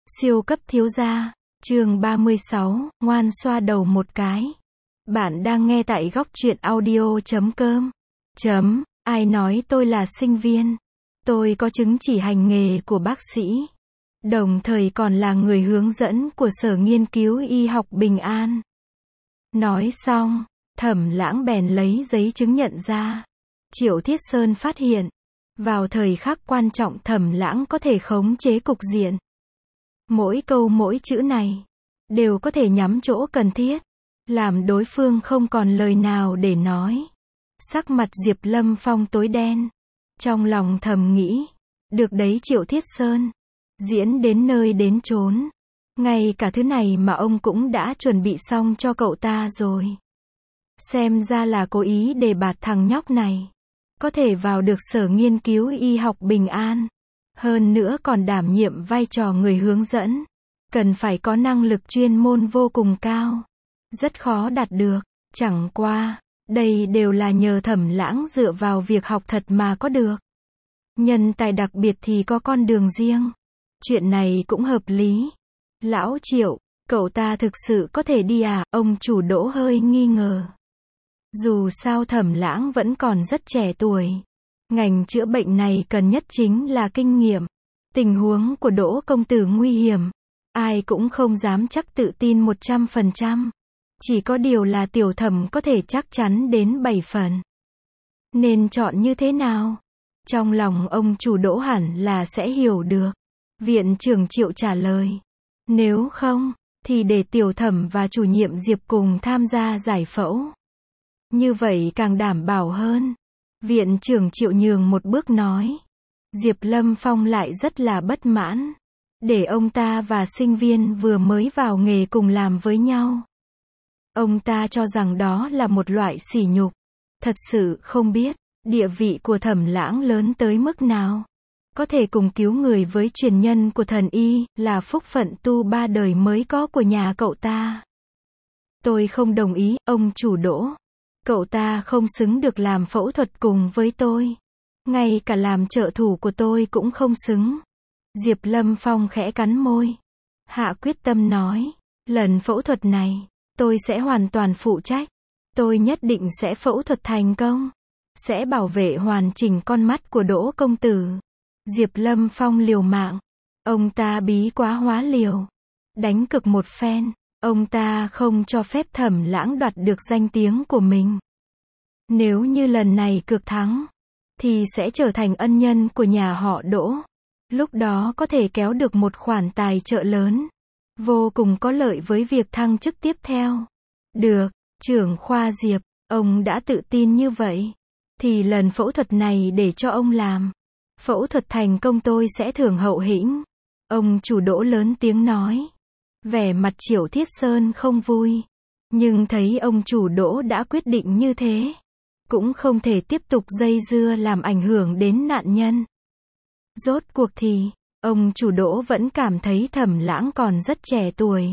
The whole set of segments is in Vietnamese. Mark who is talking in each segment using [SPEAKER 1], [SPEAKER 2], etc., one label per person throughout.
[SPEAKER 1] Siêu cấp thiếu gia, chương 36, ngoan xoa đầu một cái. Bạn đang nghe tại góc truyện audio.com. Ai nói tôi là sinh viên? Tôi có chứng chỉ hành nghề của bác sĩ. Đồng thời còn là người hướng dẫn của Sở Nghiên cứu Y học Bình An. Nói xong, Thẩm Lãng bèn lấy giấy chứng nhận ra. Triệu Thiết Sơn phát hiện, vào thời khắc quan trọng Thẩm Lãng có thể khống chế cục diện. Mỗi câu mỗi chữ này, đều có thể nhắm chỗ cần thiết, làm đối phương không còn lời nào để nói. Sắc mặt Diệp Lâm Phong tối đen, trong lòng thầm nghĩ, được đấy Triệu Thiết Sơn, diễn đến nơi đến chốn. Ngay cả thứ này mà ông cũng đã chuẩn bị xong cho cậu ta rồi. Xem ra là cố ý đề bạt thằng nhóc này, có thể vào được Sở Nghiên cứu Y học Bình An. Hơn nữa còn đảm nhiệm vai trò người hướng dẫn, cần phải có năng lực chuyên môn vô cùng cao, rất khó đạt được. Chẳng qua, đây đều là nhờ Thẩm Lãng dựa vào việc học thật mà có được. Nhân tài đặc biệt thì có con đường riêng. Chuyện này cũng hợp lý. Lão Triệu, cậu ta thực sự có thể đi à? Ông chủ Đỗ hơi nghi ngờ. Dù sao Thẩm Lãng vẫn còn rất trẻ tuổi. Ngành chữa bệnh này cần nhất chính là kinh nghiệm. Tình huống của Đỗ công tử nguy hiểm. Ai cũng không dám chắc tự tin 100%. Chỉ có điều là Tiểu Thẩm có thể chắc chắn đến 7 phần. Nên chọn như thế nào? Trong lòng ông chủ Đỗ hẳn là sẽ hiểu được. Viện trưởng Triệu trả lời. Nếu không, thì để Tiểu Thẩm và chủ nhiệm Diệp cùng tham gia giải phẫu. Như vậy càng đảm bảo hơn. Viện trưởng Triệu nhường một bước nói. Diệp Lâm Phong lại rất là bất mãn. Để ông ta và sinh viên vừa mới vào nghề cùng làm với nhau. Ông ta cho rằng đó là một loại sỉ nhục. Thật sự không biết, địa vị của Thẩm Lãng lớn tới mức nào. Có thể cùng cứu người với truyền nhân của thần y, là phúc phận tu 3 đời mới có của nhà cậu ta. Tôi không đồng ý, ông chủ Đỗ. Cậu ta không xứng được làm phẫu thuật cùng với tôi. Ngay cả làm trợ thủ của tôi cũng không xứng. Diệp Lâm Phong khẽ cắn môi. Hạ quyết tâm nói. Lần phẫu thuật này, tôi sẽ hoàn toàn phụ trách. Tôi nhất định sẽ phẫu thuật thành công. Sẽ bảo vệ hoàn chỉnh con mắt của Đỗ công tử. Diệp Lâm Phong liều mạng. Ông ta bí quá hóa liều. Đánh cực một phen. Ông ta không cho phép Thẩm Lãng đoạt được danh tiếng của mình. Nếu như lần này cược thắng, thì sẽ trở thành ân nhân của nhà họ Đỗ. Lúc đó có thể kéo được một khoản tài trợ lớn. Vô cùng có lợi với việc thăng chức tiếp theo. Được, trưởng khoa Diệp, ông đã tự tin như vậy. Thì lần phẫu thuật này để cho ông làm. Phẫu thuật thành công tôi sẽ thưởng hậu hĩnh. Ông chủ Đỗ lớn tiếng nói. Vẻ mặt Triệu Thiết Sơn không vui. Nhưng thấy ông chủ Đỗ đã quyết định như thế. Cũng không thể tiếp tục dây dưa làm ảnh hưởng đến nạn nhân. Rốt cuộc thì, ông chủ Đỗ vẫn cảm thấy Thẩm Lãng còn rất trẻ tuổi.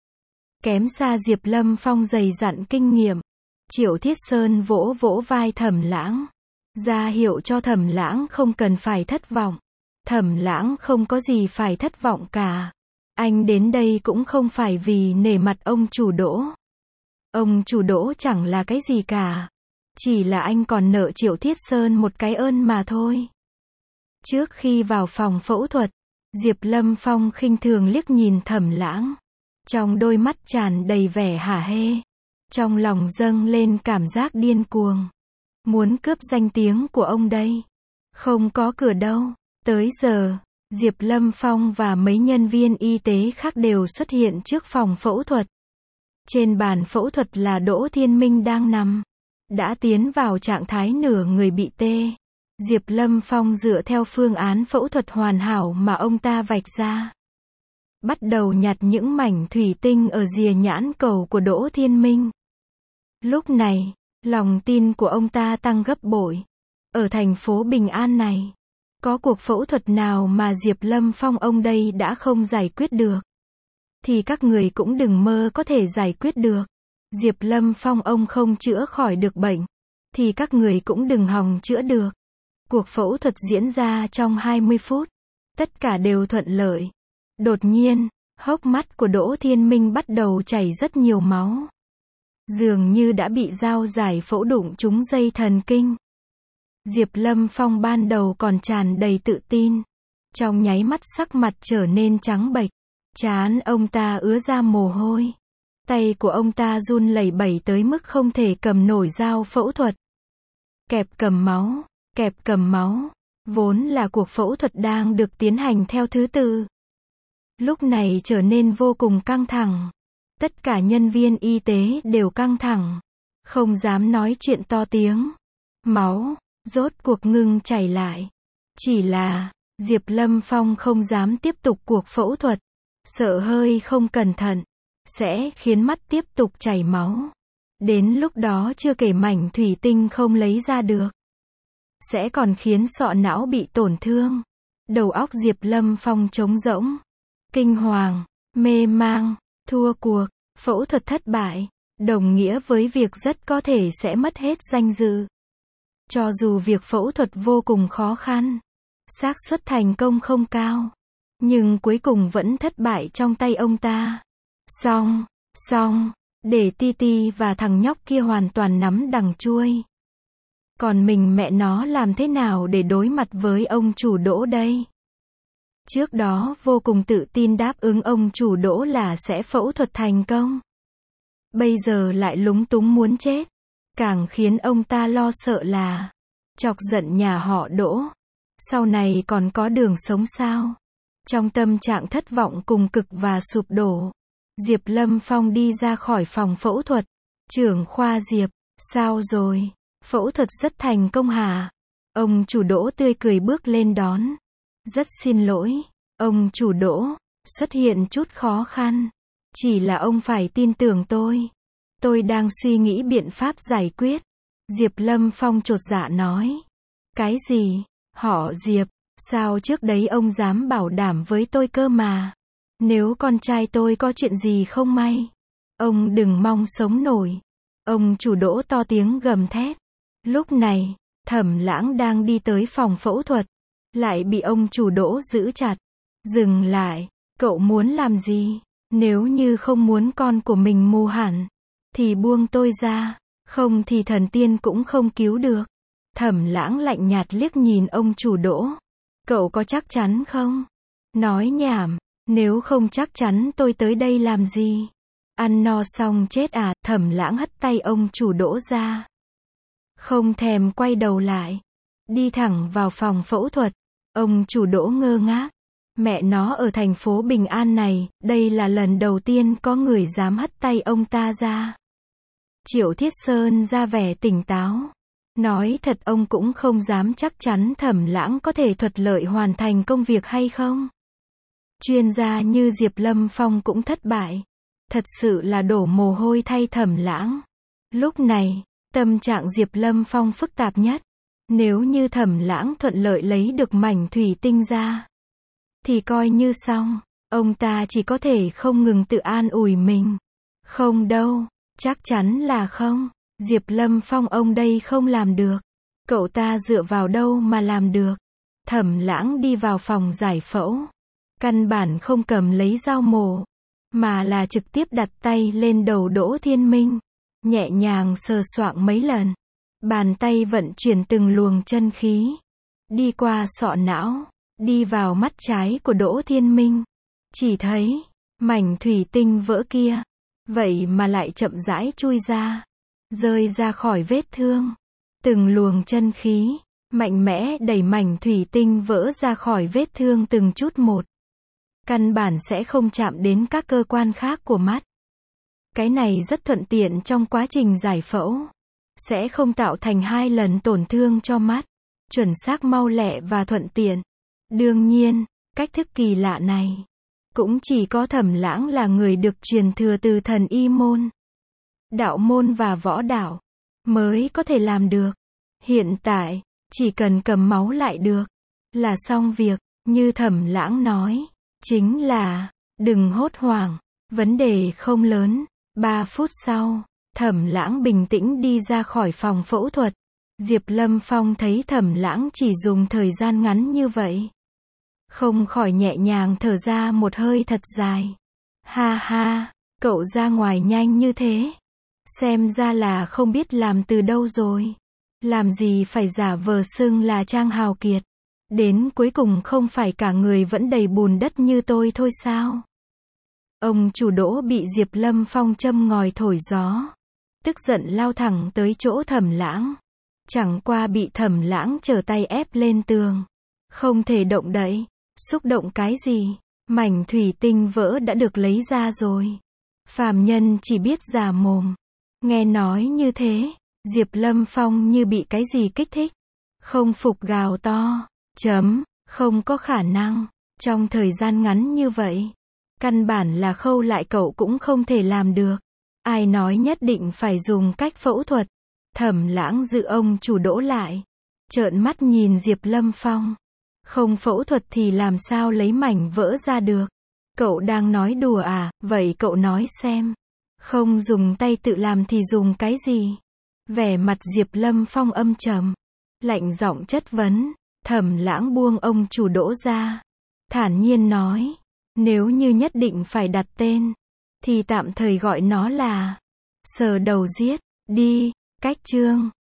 [SPEAKER 1] Kém xa Diệp Lâm Phong dày dặn kinh nghiệm. Triệu Thiết Sơn vỗ vỗ vai Thẩm Lãng. Ra hiệu cho Thẩm Lãng không cần phải thất vọng. Thẩm Lãng không có gì phải thất vọng cả. Anh đến đây cũng không phải vì nể mặt ông chủ Đỗ. Ông chủ Đỗ chẳng là cái gì cả. Chỉ là anh còn nợ Triệu Thiết Sơn một cái ơn mà thôi. Trước khi vào phòng phẫu thuật, Diệp Lâm Phong khinh thường liếc nhìn Thẩm Lãng. Trong đôi mắt tràn đầy vẻ hả hê. Trong lòng dâng lên cảm giác điên cuồng. Muốn cướp danh tiếng của ông đây. Không có cửa đâu. Tới giờ, Diệp Lâm Phong và mấy nhân viên y tế khác đều xuất hiện trước phòng phẫu thuật. Trên bàn phẫu thuật là Đỗ Thiên Minh đang nằm. Đã tiến vào trạng thái nửa người bị tê. Diệp Lâm Phong dựa theo phương án phẫu thuật hoàn hảo mà ông ta vạch ra. Bắt đầu nhặt những mảnh thủy tinh ở rìa nhãn cầu của Đỗ Thiên Minh. Lúc này, lòng tin của ông ta tăng gấp bội. Ở thành phố Bình An này, có cuộc phẫu thuật nào mà Diệp Lâm Phong ông đây đã không giải quyết được. Thì các người cũng đừng mơ có thể giải quyết được. Diệp Lâm Phong ông không chữa khỏi được bệnh. Thì các người cũng đừng hòng chữa được. Cuộc phẫu thuật diễn ra trong 20 phút. Tất cả đều thuận lợi. Đột nhiên, hốc mắt của Đỗ Thiên Minh bắt đầu chảy rất nhiều máu. Dường như đã bị dao giải phẫu đụng trúng dây thần kinh. Diệp Lâm Phong ban đầu còn tràn đầy tự tin. Trong nháy mắt sắc mặt trở nên trắng bệch. Trán ông ta ứa ra mồ hôi. Tay của ông ta run lẩy bẩy tới mức không thể cầm nổi dao phẫu thuật. Kẹp cầm máu. Vốn là cuộc phẫu thuật đang được tiến hành theo thứ tự. Lúc này trở nên vô cùng căng thẳng. Tất cả nhân viên y tế đều căng thẳng. Không dám nói chuyện to tiếng. Máu, rốt cuộc ngưng chảy lại. Chỉ là, Diệp Lâm Phong không dám tiếp tục cuộc phẫu thuật. Sợ hơi không cẩn thận. Sẽ khiến mắt tiếp tục chảy máu. Đến lúc đó chưa kể mảnh thủy tinh không lấy ra được. Sẽ còn khiến sọ não bị tổn thương. Đầu óc Diệp Lâm Phong trống rỗng. Kinh hoàng, mê mang, thua cuộc, phẫu thuật thất bại. Đồng nghĩa với việc rất có thể sẽ mất hết danh dự. Cho dù việc phẫu thuật vô cùng khó khăn. Xác suất thành công không cao. Nhưng cuối cùng vẫn thất bại trong tay ông ta. Xong, để Titi và thằng nhóc kia hoàn toàn nắm đằng chuôi. Còn mình mẹ nó làm thế nào để đối mặt với ông chủ Đỗ đây? Trước đó vô cùng tự tin đáp ứng ông chủ Đỗ là sẽ phẫu thuật thành công. Bây giờ lại lúng túng muốn chết. Càng khiến ông ta lo sợ là chọc giận nhà họ Đỗ. Sau này còn có đường sống sao? Trong tâm trạng thất vọng cùng cực và sụp đổ, Diệp Lâm Phong đi ra khỏi phòng phẫu thuật. Trưởng khoa Diệp, sao rồi? Phẫu thuật rất thành công hả? Ông chủ Đỗ tươi cười bước lên đón. Rất xin lỗi, ông chủ Đỗ, xuất hiện chút khó khăn. Chỉ là ông phải tin tưởng tôi. Tôi đang suy nghĩ biện pháp giải quyết. Diệp Lâm Phong chột dạ nói. Cái gì? Họ Diệp, sao trước đấy ông dám bảo đảm với tôi cơ mà? Nếu con trai tôi có chuyện gì không may, ông đừng mong sống nổi. Ông chủ Đỗ to tiếng gầm thét. Lúc này, Thẩm Lãng đang đi tới phòng phẫu thuật, lại bị ông chủ Đỗ giữ chặt. Dừng lại, cậu muốn làm gì? Nếu như không muốn con của mình mù hẳn, thì buông tôi ra, không thì thần tiên cũng không cứu được. Thẩm Lãng lạnh nhạt liếc nhìn ông chủ Đỗ. Cậu có chắc chắn không? Nói nhảm, nếu không chắc chắn tôi tới đây làm gì? Ăn no xong chết à? Thẩm Lãng hất tay ông chủ Đỗ ra. Không thèm quay đầu lại. Đi thẳng vào phòng phẫu thuật. Ông chủ Đỗ ngơ ngác. Mẹ nó, ở thành phố Bình An này, đây là lần đầu tiên có người dám hất tay ông ta ra. Triệu Thiết Sơn ra vẻ tỉnh táo. Nói thật ông cũng không dám chắc chắn Thẩm Lãng có thể thuận lợi hoàn thành công việc hay không. Chuyên gia như Diệp Lâm Phong cũng thất bại. Thật sự là đổ mồ hôi thay Thẩm Lãng. Lúc này, tâm trạng Diệp Lâm Phong phức tạp nhất. Nếu như Thẩm Lãng thuận lợi lấy được mảnh thủy tinh ra, thì coi như xong. Ông ta chỉ có thể không ngừng tự an ủi mình. Không đâu, chắc chắn là không. Diệp Lâm Phong ông đây không làm được. Cậu ta dựa vào đâu mà làm được. Thẩm Lãng đi vào phòng giải phẫu. Căn bản không cầm lấy dao mổ, mà là trực tiếp đặt tay lên đầu Đỗ Thiên Minh. Nhẹ nhàng sờ soạng mấy lần. Bàn tay vận chuyển từng luồng chân khí. Đi qua sọ não, đi vào mắt trái của Đỗ Thiên Minh. Chỉ thấy, mảnh thủy tinh vỡ kia, vậy mà lại chậm rãi chui ra, rơi ra khỏi vết thương. Từng luồng chân khí, mạnh mẽ đẩy mảnh thủy tinh vỡ ra khỏi vết thương từng chút một. Căn bản sẽ không chạm đến các cơ quan khác của mắt. Cái này rất thuận tiện trong quá trình giải phẫu. Sẽ không tạo thành 2 lần tổn thương cho mắt. Chuẩn xác, mau lẹ và thuận tiện. Đương nhiên, cách thức kỳ lạ này cũng chỉ có Thẩm Lãng là người được truyền thừa từ thần y môn, đạo môn và võ đạo mới có thể làm được. Hiện tại, chỉ cần cầm máu lại được là xong việc. Như Thẩm Lãng nói, chính là đừng hốt hoảng, vấn đề không lớn. 3 phút sau, Thẩm Lãng bình tĩnh đi ra khỏi phòng phẫu thuật. Diệp Lâm Phong thấy Thẩm Lãng chỉ dùng thời gian ngắn như vậy, Không khỏi nhẹ nhàng thở ra một hơi thật dài. Ha ha, cậu ra ngoài nhanh như thế. Xem ra là không biết làm từ đâu rồi. Làm gì phải giả vờ xưng là Trang hào kiệt. Đến cuối cùng không phải cả người vẫn đầy bùn đất như tôi thôi sao? Ông chủ Đỗ bị Diệp Lâm Phong châm ngòi thổi gió. Tức giận lao thẳng tới chỗ Thẩm Lãng. Chẳng qua bị Thẩm Lãng trở tay ép lên tường. Không thể động đậy. Xúc động cái gì? Mảnh thủy tinh vỡ đã được lấy ra rồi. Phàm nhân chỉ biết già mồm. Nghe nói như thế, Diệp Lâm Phong như bị cái gì kích thích. Không phục gào to. Không có khả năng. Trong thời gian ngắn như vậy, căn bản là khâu lại cậu cũng không thể làm được. Ai nói nhất định phải dùng cách phẫu thuật. Thẩm Lãng giữ ông chủ Đỗ lại. Trợn mắt nhìn Diệp Lâm Phong. Không phẫu thuật thì làm sao lấy mảnh vỡ ra được. Cậu đang nói đùa à, vậy cậu nói xem. Không dùng tay tự làm thì dùng cái gì? Vẻ mặt Diệp Lâm Phong âm trầm. Lạnh giọng chất vấn. Thẩm Lãng buông ông chủ Đỗ ra. Thản nhiên nói. Nếu như nhất định phải đặt tên, thì tạm thời gọi nó là Sờ đầu giết, đi, cách chương.